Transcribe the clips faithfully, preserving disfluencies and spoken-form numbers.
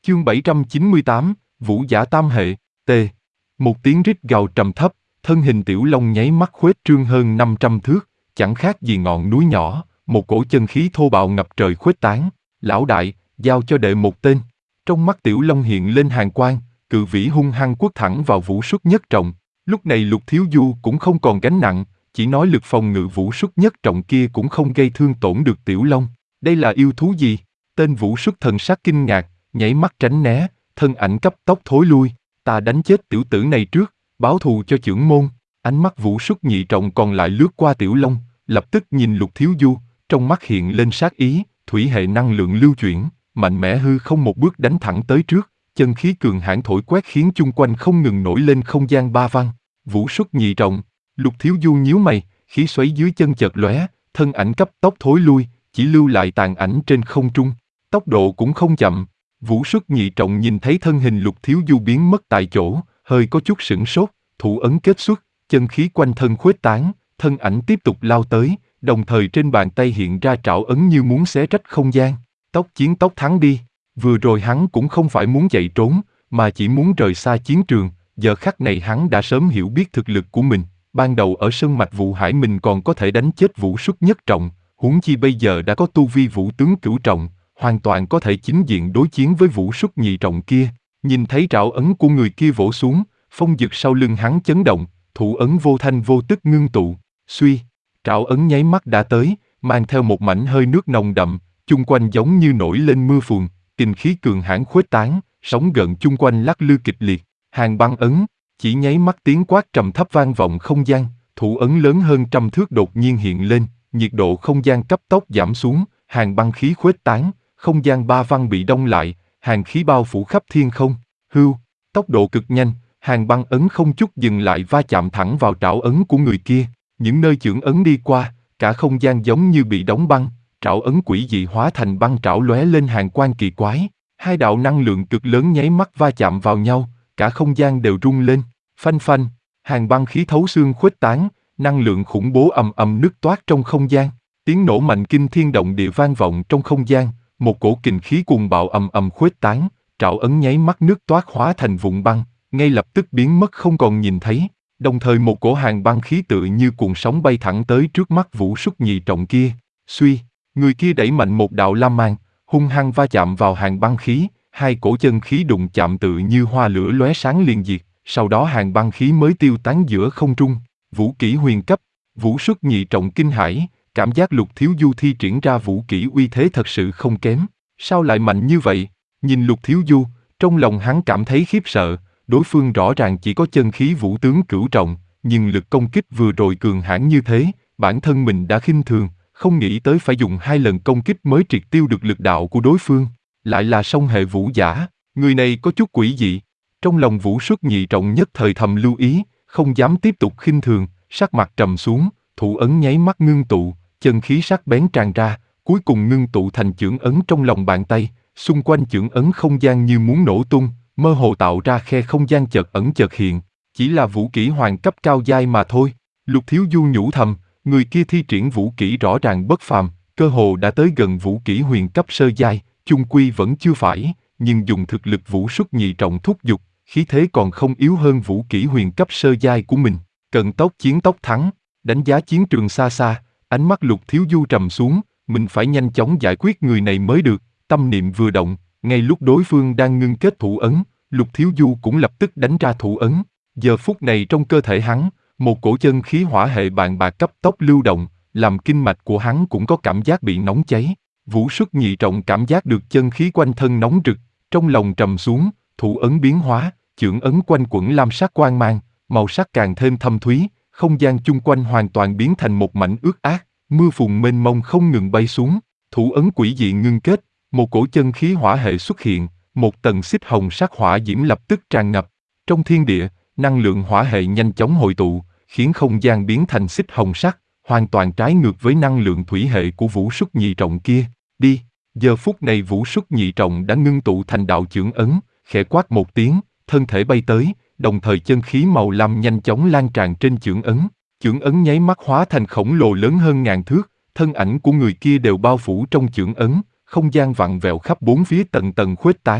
Chương bảy trăm chín mươi tám, Vũ giả tam hệ, T. Một tiếng rít gào trầm thấp, thân hình Tiểu Long nháy mắt khuếch trương hơn năm trăm thước, chẳng khác gì ngọn núi nhỏ, một cổ chân khí thô bạo ngập trời khuếch tán. Lão đại, giao cho đệ một tên. Trong mắt Tiểu Long hiện lên hàn quang, cự vĩ hung hăng quất thẳng vào Vũ Xuất Nhất Trọng. Lúc này Lục Thiếu Du cũng không còn gánh nặng, chỉ nói lực phòng ngự Vũ Xuất Nhất Trọng kia cũng không gây thương tổn được Tiểu Long. Đây là yêu thú gì? Tên Vũ Xuất thần sắc kinh ngạc, nhảy mắt tránh né, thân ảnh cấp tốc thối lui. Ta đánh chết tiểu tử này trước, báo thù cho chưởng môn. Ánh mắt Vũ Xuất Nhị Trọng còn lại lướt qua Tiểu Long, lập tức nhìn Lục Thiếu Du, trong mắt hiện lên sát ý, thủy hệ năng lượng lưu chuyển, mạnh mẽ hư không một bước đánh thẳng tới trước, chân khí cường hãn thổi quét khiến chung quanh không ngừng nổi lên không gian ba văn. Vũ Xuất Nhị Trọng, Lục Thiếu Du nhíu mày, khí xoáy dưới chân chợt lóe, thân ảnh cấp tốc thối lui, chỉ lưu lại tàn ảnh trên không trung. Tốc độ cũng không chậm. Vũ Xuất Nhị Trọng nhìn thấy thân hình Lục Thiếu Du biến mất tại chỗ, hơi có chút sửng sốt, thủ ấn kết xuất, chân khí quanh thân khuếch tán, thân ảnh tiếp tục lao tới, đồng thời trên bàn tay hiện ra trảo ấn như muốn xé rách không gian. Tốc chiến tốc thắng đi. Vừa rồi hắn cũng không phải muốn chạy trốn, mà chỉ muốn rời xa chiến trường. Giờ khắc này hắn đã sớm hiểu biết thực lực của mình. Ban đầu ở Sơn Mạch Vũ Hải mình còn có thể đánh chết Vũ Xuất Nhất Trọng, huống chi bây giờ đã có tu vi Vũ Tướng Cửu Trọng, hoàn toàn có thể chính diện đối chiến với Vũ Xuất Nhị Trọng kia. Nhìn thấy trảo ấn của người kia vỗ xuống, phong dực sau lưng hắn chấn động, thủ ấn vô thanh vô tức ngưng tụ, suy, trảo ấn nháy mắt đã tới, mang theo một mảnh hơi nước nồng đậm, chung quanh giống như nổi lên mưa phùn, kình khí cường hãn khuếch tán, sóng gợn chung quanh lắc lư kịch liệt. Hàng băng ấn, chỉ nháy mắt tiếng quát trầm thấp vang vọng không gian, thủ ấn lớn hơn trăm thước đột nhiên hiện lên, nhiệt độ không gian cấp tốc giảm xuống, hàng băng khí khuếch tán, không gian ba văn bị đông lại, hàng khí bao phủ khắp thiên không. Hưu, tốc độ cực nhanh, hàng băng ấn không chút dừng lại va chạm thẳng vào trảo ấn của người kia. Những nơi chưởng ấn đi qua, cả không gian giống như bị đóng băng, trảo ấn quỷ dị hóa thành băng trảo lóe lên hàn quang kỳ quái. Hai đạo năng lượng cực lớn nháy mắt va chạm vào nhau, cả không gian đều rung lên, phanh phanh, hàng băng khí thấu xương khuếch tán, năng lượng khủng bố ầm ầm nứt toát trong không gian, tiếng nổ mạnh kinh thiên động địa vang vọng trong không gian, một cổ kình khí cuồng bạo ầm ầm khuếch tán, trảo ấn nháy mắt nứt toát hóa thành vụn băng, ngay lập tức biến mất không còn nhìn thấy. Đồng thời một cổ hàng băng khí tự như cuộn sóng bay thẳng tới trước mắt Vũ Xuất Nhị Trọng kia. Suy, người kia đẩy mạnh một đạo lam mang, hung hăng va chạm vào hàng băng khí, hai cổ chân khí đụng chạm tự như hoa lửa lóe sáng liền diệt, sau đó hàng băng khí mới tiêu tán giữa không trung. Vũ kỹ huyền cấp, Vũ Xuất Nhị Trọng kinh hãi, cảm giác Lục Thiếu Du thi triển ra vũ kỹ uy thế thật sự không kém. Sao lại mạnh như vậy? Nhìn Lục Thiếu Du, trong lòng hắn cảm thấy khiếp sợ. Đối phương rõ ràng chỉ có chân khí Vũ Tướng Cửu Trọng, nhưng lực công kích vừa rồi cường hãn như thế, bản thân mình đã khinh thường, không nghĩ tới phải dùng hai lần công kích mới triệt tiêu được lực đạo của đối phương. Lại là song hệ vũ giả, người này có chút quỷ dị. Trong lòng Vũ Xuất Nhị Trọng nhất thời thầm lưu ý, không dám tiếp tục khinh thường, sắc mặt trầm xuống, thủ ấn nháy mắt ngưng tụ, chân khí sắc bén tràn ra, cuối cùng ngưng tụ thành chưởng ấn trong lòng bàn tay, xung quanh chưởng ấn không gian như muốn nổ tung, mơ hồ tạo ra khe không gian chợt ẩn chợt hiện, chỉ là vũ kỹ hoàng cấp cao giai mà thôi. Lục Thiếu Du nhủ thầm, người kia thi triển vũ kỹ rõ ràng bất phàm, cơ hồ đã tới gần vũ kỹ huyền cấp sơ giai, chung quy vẫn chưa phải, nhưng dùng thực lực Vũ Xuất Nhị Trọng thúc giục, khí thế còn không yếu hơn vũ kỹ huyền cấp sơ giai của mình. Cần tốc chiến tốc thắng, đánh giá chiến trường xa xa, ánh mắt Lục Thiếu Du trầm xuống, mình phải nhanh chóng giải quyết người này mới được. Tâm niệm vừa động, ngay lúc đối phương đang ngưng kết thủ ấn, Lục Thiếu Du cũng lập tức đánh ra thủ ấn. Giờ phút này trong cơ thể hắn, một cổ chân khí hỏa hệ bàn bạc cấp tốc lưu động, làm kinh mạch của hắn cũng có cảm giác bị nóng cháy. Vũ Xuất Nhị Trọng cảm giác được chân khí quanh thân nóng rực, trong lòng trầm xuống, thủ ấn biến hóa, chưởng ấn quanh quẩn lam sắc quang mang, màu sắc càng thêm thâm thúy, không gian chung quanh hoàn toàn biến thành một mảnh ướt át, mưa phùn mênh mông không ngừng bay xuống. Thủ ấn quỷ dị ngưng kết, một cổ chân khí hỏa hệ xuất hiện, một tầng xích hồng sắc hỏa diễm lập tức tràn ngập. Trong thiên địa, năng lượng hỏa hệ nhanh chóng hội tụ, khiến không gian biến thành xích hồng sắc, hoàn toàn trái ngược với năng lượng thủy hệ của Vũ Xuất Nhị Trọng kia. Đi! Giờ phút này Vũ Xuất Nhị Trọng đã ngưng tụ thành đạo chưởng ấn, khẽ quát một tiếng, thân thể bay tới, đồng thời chân khí màu lam nhanh chóng lan tràn trên chưởng ấn. Chưởng ấn nháy mắt hóa thành khổng lồ lớn hơn ngàn thước, thân ảnh của người kia đều bao phủ trong chưởng ấn, không gian vặn vẹo khắp bốn phía tầng tầng khuếch tán.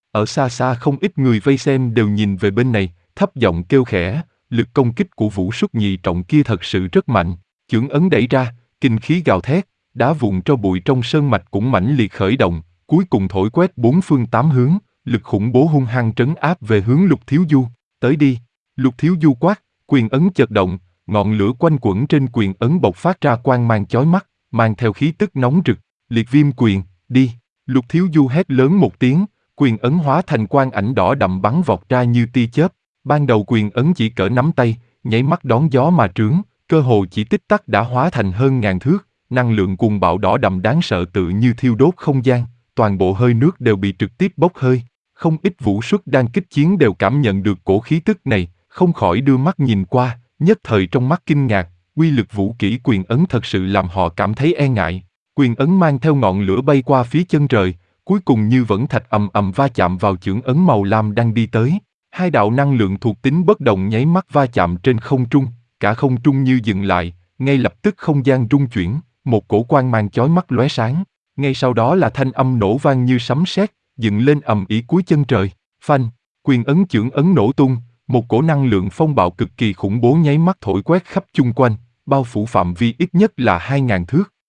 Ở xa xa không ít người vây xem đều nhìn về bên này, thấp giọng kêu khẽ, lực công kích của Vũ Xuất nhị trọng kia thật sự rất mạnh. Chưởng ấn đẩy ra, kinh khí gào thét, đá vụn tro bụi trong sơn mạch cũng mãnh liệt khởi động, cuối cùng thổi quét bốn phương tám hướng, lực khủng bố hung hăng trấn áp về hướng Lục Thiếu Du. Tới đi! Lục Thiếu Du quát, quyền ấn chợt động, ngọn lửa quanh quẩn trên quyền ấn bộc phát ra quang mang chói mắt, mang theo khí tức nóng rực. Liệt Viêm quyền, đi! Lục Thiếu Du hét lớn một tiếng, quyền ấn hóa thành quang ảnh đỏ đậm bắn vọt ra như tia chớp. Ban đầu quyền ấn chỉ cỡ nắm tay, nháy mắt đón gió mà trướng, cơ hồ chỉ tích tắc đã hóa thành hơn ngàn thước, năng lượng cuồng bạo đỏ đậm đáng sợ tự như thiêu đốt không gian, toàn bộ hơi nước đều bị trực tiếp bốc hơi. Không ít Vũ Xuất đang kích chiến đều cảm nhận được cổ khí tức này, không khỏi đưa mắt nhìn qua, nhất thời trong mắt kinh ngạc, uy lực vũ kỹ quyền ấn thật sự làm họ cảm thấy e ngại. Quyền ấn mang theo ngọn lửa bay qua phía chân trời, cuối cùng như vẫn thạch ầm ầm va chạm vào chưởng ấn màu lam đang đi tới. Hai đạo năng lượng thuộc tính bất đồng nháy mắt va chạm trên không trung, cả không trung như dừng lại, ngay lập tức không gian rung chuyển, một cổ quang mang chói mắt lóe sáng. Ngay sau đó là thanh âm nổ vang như sấm sét, dựng lên ầm ĩ cuối chân trời. Phanh, quyền ấn chưởng ấn nổ tung, một cổ năng lượng phong bạo cực kỳ khủng bố nháy mắt thổi quét khắp chung quanh, bao phủ phạm vi ít nhất là hai ngàn thước.